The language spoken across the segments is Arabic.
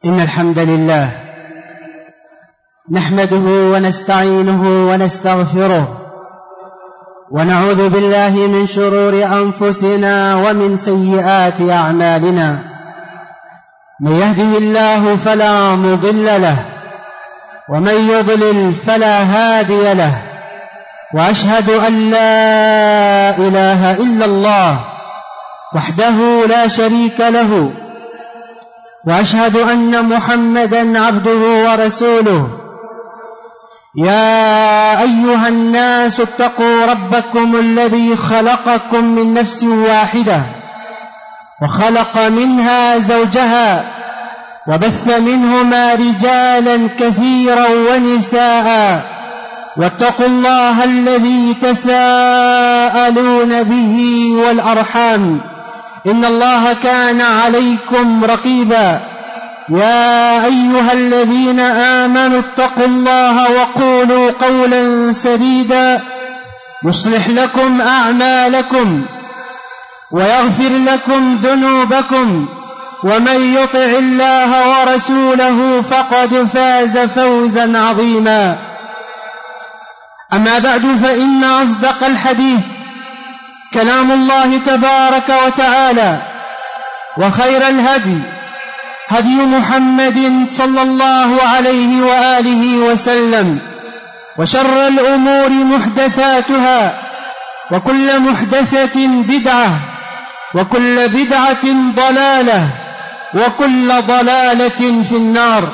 إن الحمد لله نحمده ونستعينه ونستغفره ونعوذ بالله من شرور أنفسنا ومن سيئات أعمالنا. من يهده الله فلا مضل له ومن يضلل فلا هادي له، وأشهد أن لا إله إلا الله وحده لا شريك له، وأشهد أن محمدًا عبده ورسوله. يا أيها الناس اتقوا ربكم الذي خلقكم من نفس واحدة وخلق منها زوجها وبث منهما رجالا كثيرا ونساء، واتقوا الله الذي تساءلون به والأرحام إن الله كان عليكم رقيبا. يا أيها الذين آمنوا اتقوا الله وقولوا قولا سديدا يصلح لكم أعمالكم ويغفر لكم ذنوبكم، ومن يطع الله ورسوله فقد فاز فوزا عظيما. أما بعد، فإن أصدق الحديث كلام الله تبارك وتعالى، وخير الهدي هدي محمد صلى الله عليه وآله وسلم، وشر الأمور محدثاتها، وكل محدثة بدعة، وكل بدعة ضلالة، وكل ضلالة في النار.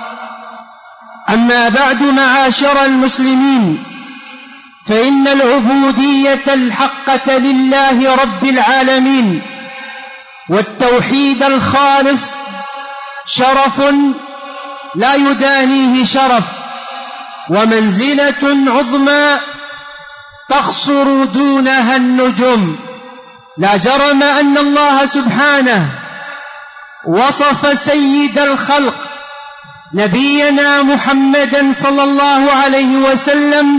أما بعد، معاشر المسلمين، فإن العبودية الحقة لله رب العالمين والتوحيد الخالص شرف لا يدانيه شرف، ومنزلة عظمى تقصر دونها النجوم. لا جرم أن الله سبحانه وصف سيد الخلق نبينا محمدا صلى الله عليه وسلم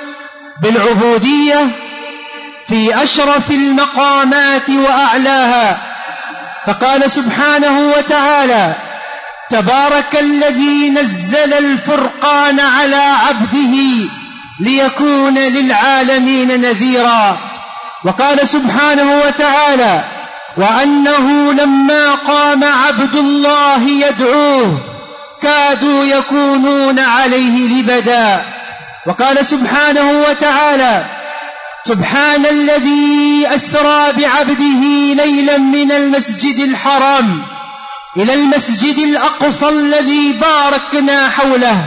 بالعبودية في أشرف المقامات وأعلاها، فقال سبحانه وتعالى: تبارك الذي نزل الفرقان على عبده ليكون للعالمين نذيرا. وقال سبحانه وتعالى: وأنه لما قام عبد الله يدعوه كادوا يكونون عليه لبدا. وقال سبحانه وتعالى: سبحان الذي أسرى بعبده ليلا من المسجد الحرام إلى المسجد الأقصى الذي باركنا حوله.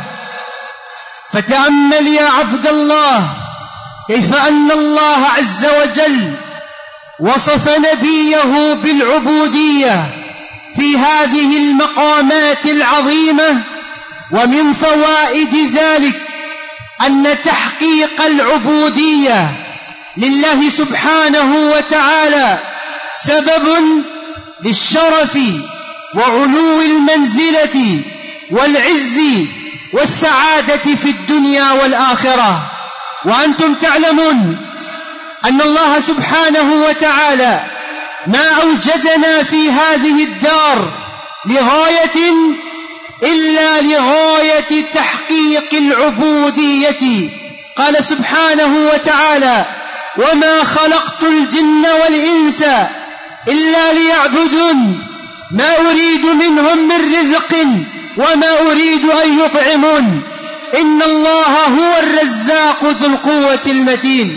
فتأمل يا عبد الله كيف أن الله عز وجل وصف نبيه بالعبودية في هذه المقامات العظيمة. ومن فوائد ذلك أن تحقيق العبودية لله سبحانه وتعالى سبب للشرف وعلو المنزلة والعز والسعادة في الدنيا والآخرة. وأنتم تعلمون أن الله سبحانه وتعالى ما أوجدنا في هذه الدار لغاية إلا لغاية تحقيق العبودية. قال سبحانه وتعالى: وما خلقت الجن والإنس إلا ليعبدون ما أريد منهم من رزق وما أريد أن يطعمون إن الله هو الرزاق ذو القوة المتين.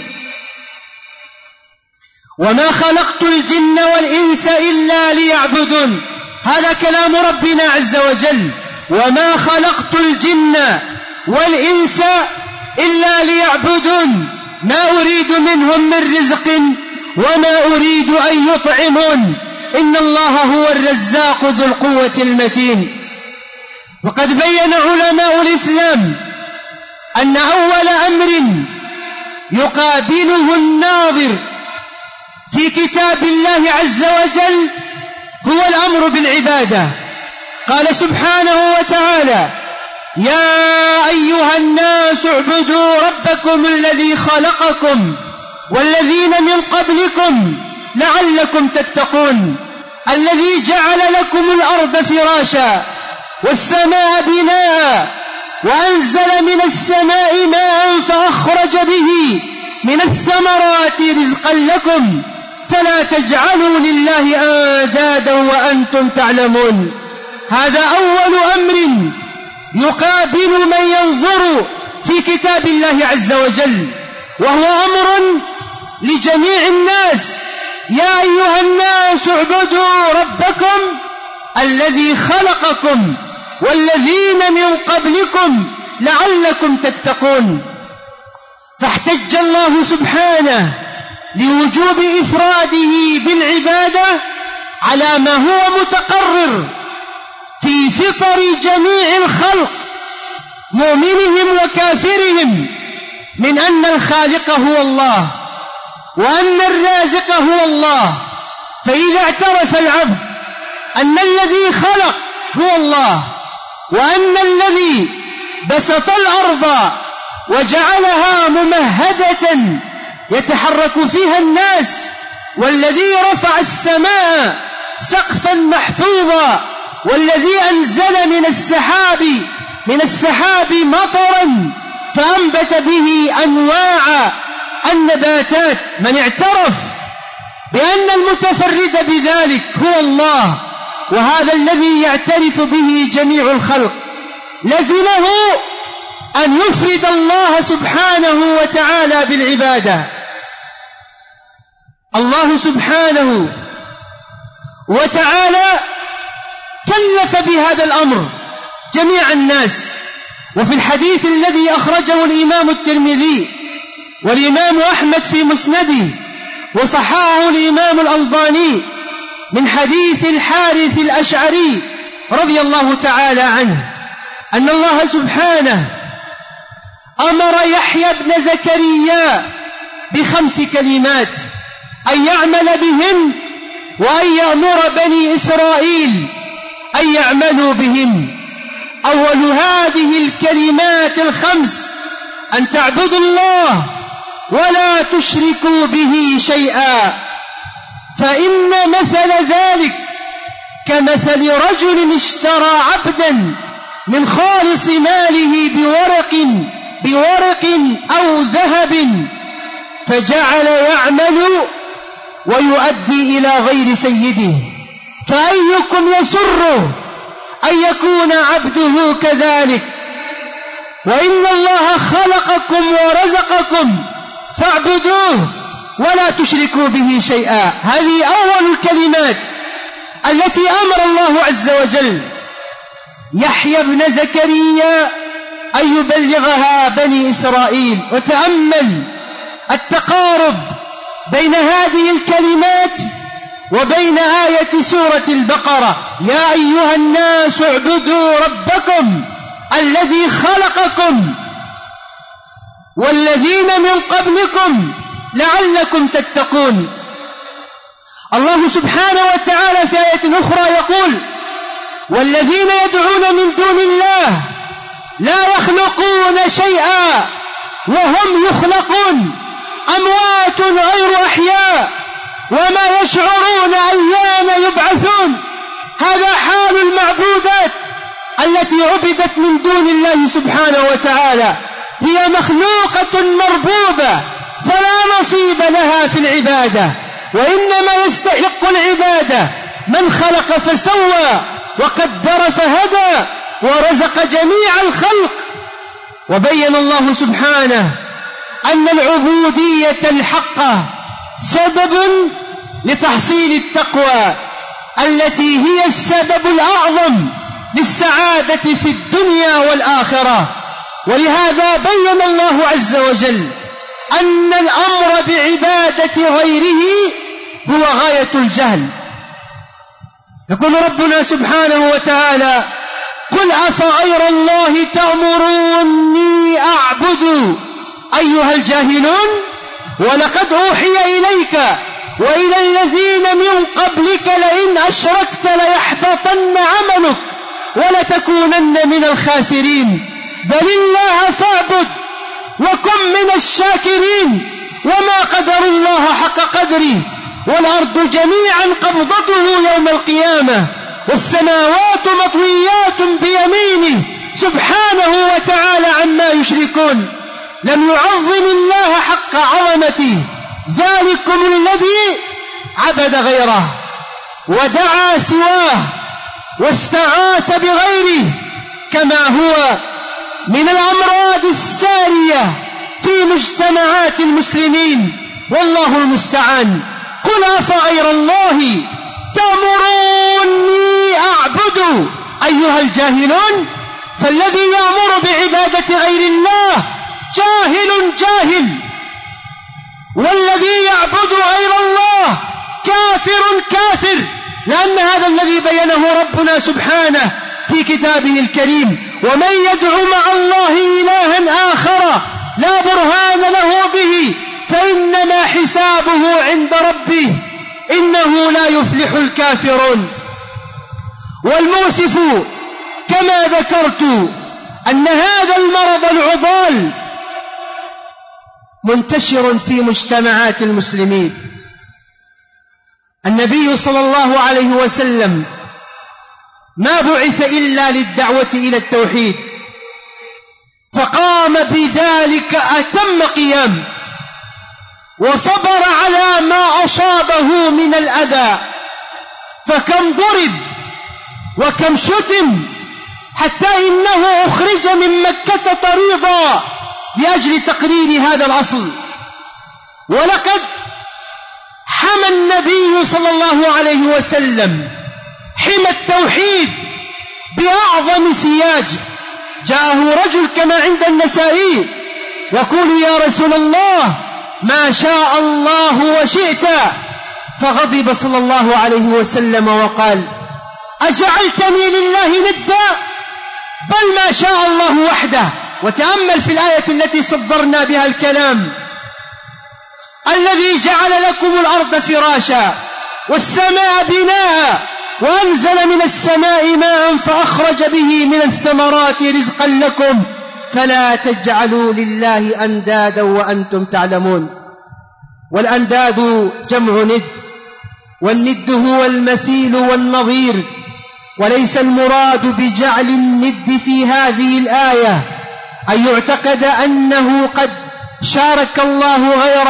وما خلقت الجن والإنس إلا ليعبدون، هذا كلام ربنا عز وجل. وما خلقت الجن والإنس إلا ليعبدون ما أريد منهم من رزق وما أريد أن يطعمون إن الله هو الرزاق ذو القوة المتين. وقد بين علماء الإسلام أن أول أمر يقابله الناظر في كتاب الله عز وجل هو الأمر بالعبادة. قال سبحانه وتعالى: يا أيها الناس اعبدوا ربكم الذي خلقكم والذين من قبلكم لعلكم تتقون الذي جعل لكم الأرض فراشا والسماء بناء وأنزل من السماء ماء فأخرج به من الثمرات رزقا لكم فلا تجعلوا لله أندادا وأنتم تعلمون. هذا أول أمر يقابل من ينظر في كتاب الله عز وجل، وهو أمر لجميع الناس: يا أيها الناس اعبدوا ربكم الذي خلقكم والذين من قبلكم لعلكم تتقون. فاحتج الله سبحانه لوجوب إفراده بالعبادة على ما هو متقرر في فطر جميع الخلق مؤمنهم وكافرهم من أن الخالق هو الله وأن الرازق هو الله. فإذا اعترف العبد أن الذي خلق هو الله، وأن الذي بسط الأرض وجعلها ممهدة يتحرك فيها الناس، والذي رفع السماء سقفا محفوظا، والذي أنزل من السحاب مطرا فأنبت به أنواع النباتات، من اعترف بأن المتفرد بذلك هو الله، وهذا الذي يعترف به جميع الخلق، لزمه أن يفرد الله سبحانه وتعالى بالعبادة. الله سبحانه وتعالى كلف بهذا الأمر جميع الناس. وفي الحديث الذي أخرجه الإمام الترمذي والإمام أحمد في مسنده وصححه الإمام الألباني من حديث الحارث الأشعري رضي الله تعالى عنه أن الله سبحانه أمر يحيى بن زكريا ب5 كلمات أن يعمل بهن، وأن يأمر بني إسرائيل أن يعملوا بهن. أول هذه الكلمات ال5: أن تعبدوا الله ولا تشركوا به شيئا، فإن مثل ذلك كمثل رجل اشترى عبدا من خالص ماله بورق أو ذهب، فجعل يعمل ويؤدي إلى غير سيده، فأيكم يسره أن يكون عبده كذلك؟ وإن الله خلقكم ورزقكم فاعبدوه ولا تشركوا به شيئا. هذه أول الكلمات التي أمر الله عز وجل يحيى بن زكريا أن يبلغها بني إسرائيل. وتأمل التقارب بين هذه الكلمات وبين آية سورة البقرة: يا أيها الناس اعبدوا ربكم الذي خلقكم والذين من قبلكم لعلكم تتقون. الله سبحانه وتعالى في آية أخرى يقول: والذين يدعون من دون الله لا يخلقون شيئا وهم يخلقون، أموات غير أحياء وما يشعرون أيان يبعثون. هذا حال المعبودات التي عبدت من دون الله سبحانه وتعالى، هي مخلوقة مربوبة فلا نصيب لها في العبادة، وإنما يستحق العبادة من خلق فسوى وقدر فهدى ورزق جميع الخلق. وبين الله سبحانه أن العبودية الحقة سبب لتحصيل التقوى التي هي السبب الأعظم للسعادة في الدنيا والآخرة. ولهذا بين الله عز وجل أن الأمر بعبادة غيره هو غاية الجهل. يقول ربنا سبحانه وتعالى: قل أفغير الله تأمروني أعبد أيها الجاهلون ولقد أوحي إليك وإلى الذين من قبلك لئن أشركت ليحبطن عملك ولتكونن من الخاسرين بل الله فاعبد وكن من الشاكرين وما قدر الله حق قدره والأرض جميعا قبضته يوم القيامة والسماوات مطويات سبحانه وتعالى عما يشركون. لم يعظم الله حق عظمته. ذلكم الذي عبد غيره ودعا سواه واستغاث بغيره، كما هو من الأمراض السارية في مجتمعات المسلمين، والله المستعان. قل أفغير الله تأمروني أعبد أيها الجاهلون. فالذي يأمر بعبادة غير الله جاهل، والذي يعبد غير الله كافر، لأن هذا الذي بينه ربنا سبحانه في كتابه الكريم: ومن يدعو مع الله إلها آخر لا برهان له به فإنما حسابه عند ربه إنه لا يفلح الكافرون. والمؤسف كما ذكرت أن هذا المرض العضال منتشر في مجتمعات المسلمين. النبي صلى الله عليه وسلم ما بعث إلا للدعوة إلى التوحيد، فقام بذلك أتم قيام، وصبر على ما أصابه من الأذى، فكم ضرب وكم شتم، حتى إنه أخرج من مكة طريضا لأجل تقرير هذا الأصل. ولقد حمى النبي صلى الله عليه وسلم حمى التوحيد بأعظم سياج. جاءه رجل كما عند النسائي يقول: يا رسول الله ما شاء الله وشئت. فغضب صلى الله عليه وسلم وقال: أجعلتني لله ندا؟ بل ما شاء الله وحده. وتأمل في الآية التي صدرنا بها الكلام: الذي جعل لكم الأرض فراشا والسماء بناء وأنزل من السماء ماء فأخرج به من الثمرات رزقا لكم فلا تجعلوا لله أندادا وأنتم تعلمون. والأنداد جمع ند، والند هو المثيل والنظير، وليس المراد بجعل الند في هذه الآية أن يعتقد أنه قد شارك الله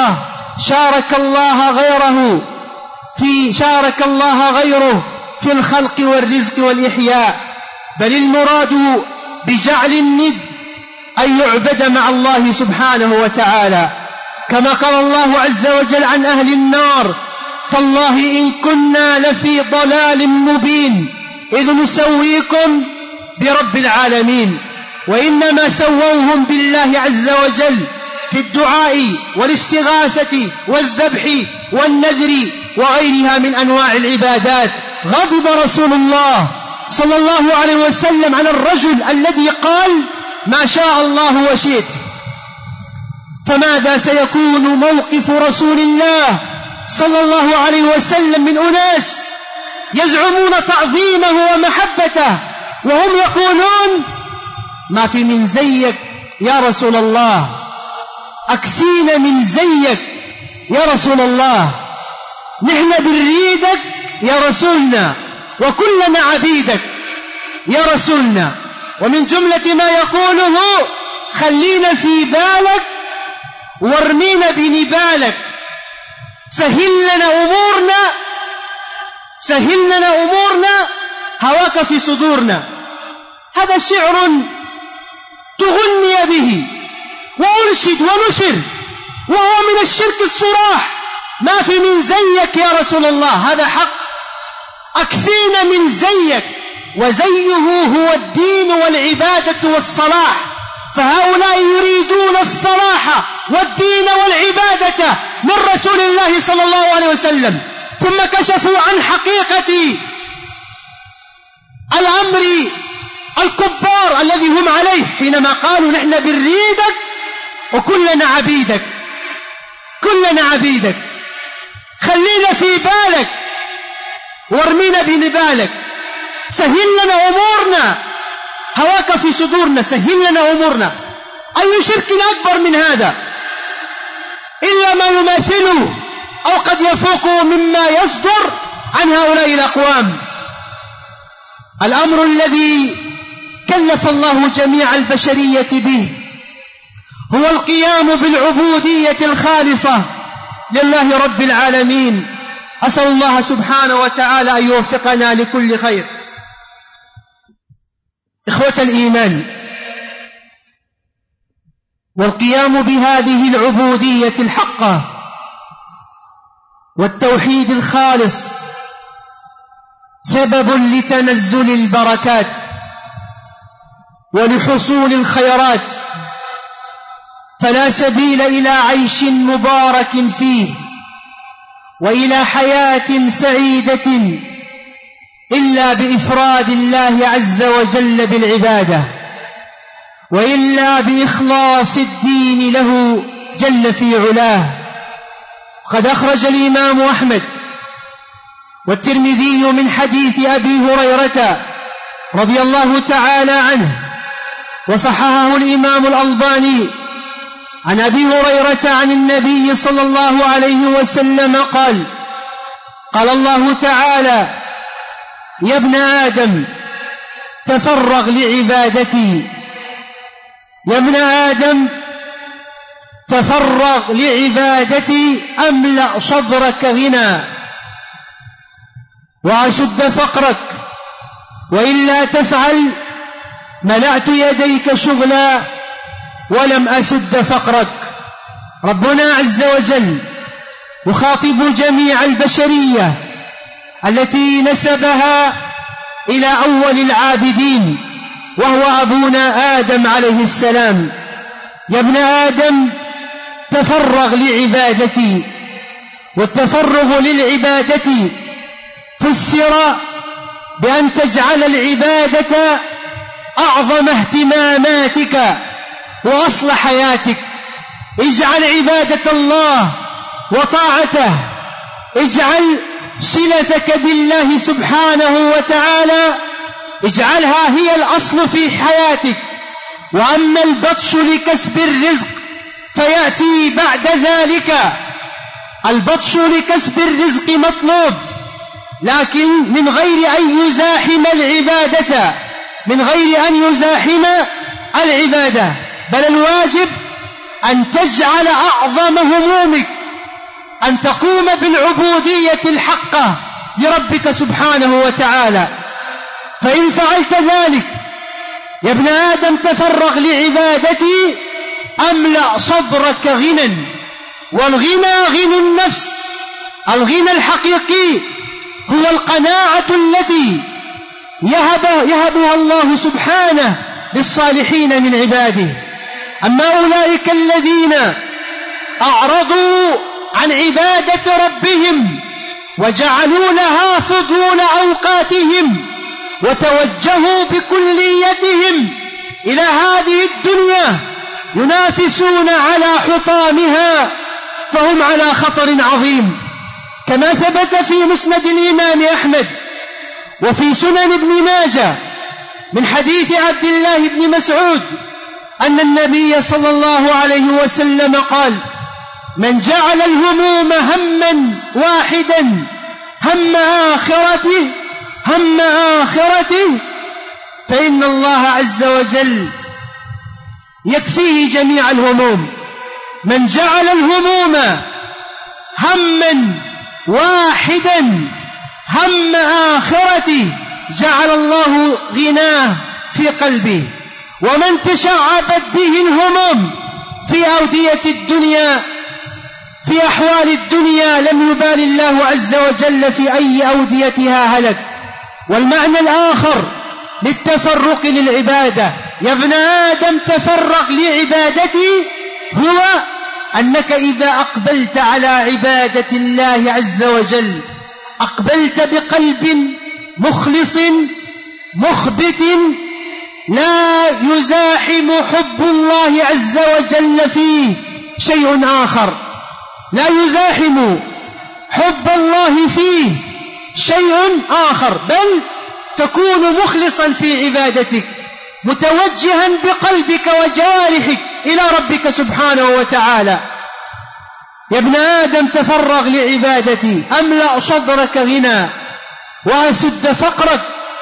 غيره في الخلق والرزق والإحياء، بل المراد بجعل الند أن يعبد مع الله سبحانه وتعالى، كما قال الله عز وجل عن أهل النار: تالله إن كنا لفي ضلال مبين إذ نسويكم برب العالمين. وإنما سووهم بالله عز وجل في الدعاء والاستغاثة والذبح والنذر وغيرها من أنواع العبادات. غضب رسول الله صلى الله عليه وسلم على الرجل الذي قال: ما شاء الله وشئت. فماذا سيكون موقف رسول الله صلى الله عليه وسلم من أناس يزعمون تعظيمه ومحبته وهم يقولون: ما في من زيك يا رسول الله، أكسينا من زيك يا رسول الله، نحن بنريدك يا رسولنا وكلنا عبيدك يا رسولنا. ومن جملة ما يقوله: خلينا في بالك وارمينا بنبالك، سهل لنا أمورنا هواك في صدورنا. هذا شعر تغني به وأنشد ونشر، وهو من الشرك الصراح. ما في من زيك يا رسول الله، هذا حق، أكثين من زيك، وزيه هو الدين والعبادة والصلاح. فهؤلاء يريدون الصلاح والدين والعبادة من رسول الله صلى الله عليه وسلم، ثم كشفوا عن حقيقة الأمر الكبار الذي هم عليه حينما قالوا: نحن بنريدك وكلنا عبيدك، خلينا في بالك وارمينا بنبالك، سهل لنا أمورنا هواك في صدورنا، سهل لنا أمورنا. أي شرك أكبر من هذا؟ إلا ما يماثله أو قد يفوقه مما يصدر عن هؤلاء الأقوام. الأمر الذي كلف الله جميع البشرية به هو القيام بالعبودية الخالصة لله رب العالمين. أسأل الله سبحانه وتعالى أن يوفقنا لكل خير. إخوة الإيمان، والقيام بهذه العبودية الحقة والتوحيد الخالص سبب لتنزل البركات ولحصول الخيرات، فلا سبيل إلى عيش مبارك فيه وإلى حياة سعيدة إلا بإفراد الله عز وجل بالعبادة، وإلا بإخلاص الدين له جل في علاه. قد أخرج الإمام أحمد والترمذي من حديث أبي هريرة رضي الله تعالى عنه، وصححه الإمام الألباني، عن أبي هريرة عن النبي صلى الله عليه وسلم قال: قال الله تعالى: يا ابن آدم تفرغ لعبادتي، يا ابن آدم تفرغ لعبادتي أملأ صدرك غنى وأسد فقرك، وإلا تفعل ملأت يديك شغلا ولم أسد فقرك. ربنا عز وجل يخاطب جميع البشرية التي نسبها إلى أول العابدين وهو أبونا آدم عليه السلام: يا ابن آدم تفرغ لعبادتي. والتفرغ للعبادة فسر بأن تجعل العبادة أعظم اهتماماتك وأصل حياتك. اجعل عبادة الله وطاعته، اجعل صلتك بالله سبحانه وتعالى، اجعلها هي الأصل في حياتك. وأما البطش لكسب الرزق فيأتي بعد ذلك. البطش لكسب الرزق مطلوب، لكن من غير أن يزاحم العبادة، من غير أن يزاحم العبادة، بل الواجب أن تجعل أعظم همومك أن تقوم بالعبودية الحقة لربك سبحانه وتعالى. فإن فعلت ذلك يا ابن آدم تفرغ لعبادتي أملأ صدرك غنى. والغنى غنى النفس. الغنى الحقيقي هو القناعة التي يهبها الله سبحانه للصالحين من عباده. أما أولئك الذين أعرضوا عن عبادة ربهم وجعلوا لها فضول أوقاتهم وتوجهوا بكليتهم إلى هذه الدنيا ينافسون على حطامها، فهم على خطر عظيم. كما ثبت في مسند الإمام أحمد وفي سنن ابن ماجه من حديث عبد الله بن مسعود أن النبي صلى الله عليه وسلم قال: من جعل الهموم همًا واحدًا هم آخرته فإن الله عز وجل يكفيه جميع الهموم. من جعل الهموم همًا واحدًا هم آخرته جعل الله غناه في قلبه. ومن تشعبت به الهموم في أودية الدنيا، في أحوال الدنيا، لم يبال الله عز وجل في أي أوديتها هلك. والمعنى الآخر للتفرق للعبادة: يا ابن آدم تفرغ لعبادتي، هو أنك إذا أقبلت على عبادة الله عز وجل أقبلت بقلب مخلص مخبت لا يزاحم حب الله عز وجل فيه شيء آخر، لا يزاحم حب الله فيه شيء آخر، بل تكون مخلصا في عبادتك متوجها بقلبك وجوارحك إلى ربك سبحانه وتعالى. يا ابن آدم تفرغ لعبادتي أملأ صدرك غنى وأسد فقرك،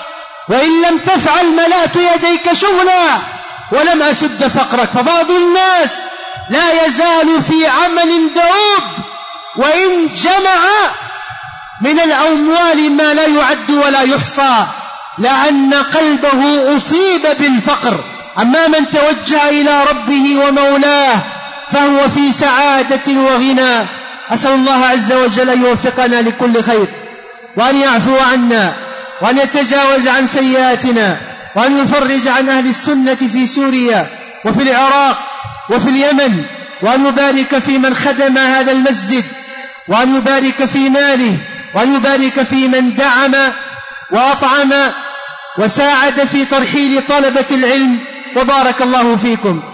وإن لم تفعل ملأت يديك شغلا ولم أسد فقرك. فبعض الناس لا يزال في عمل دؤوب وإن جمع من الأموال ما لا يعد ولا يحصى، لأن قلبه أصيب بالفقر. أما من توجه إلى ربه ومولاه فهو في سعادة وغنى. أسأل الله عز وجل أن يوفقنا لكل خير، وأن يعفو عنا، وأن يتجاوز عن سيئاتنا، وأن يفرج عن أهل السنة في سوريا وفي العراق وفي اليمن، وأن يبارك في من خدم هذا المسجد، وأن يبارك في ماله، وأن يبارك في من دعم وأطعم وساعد في ترحيل طلبة العلم. وبارك الله فيكم.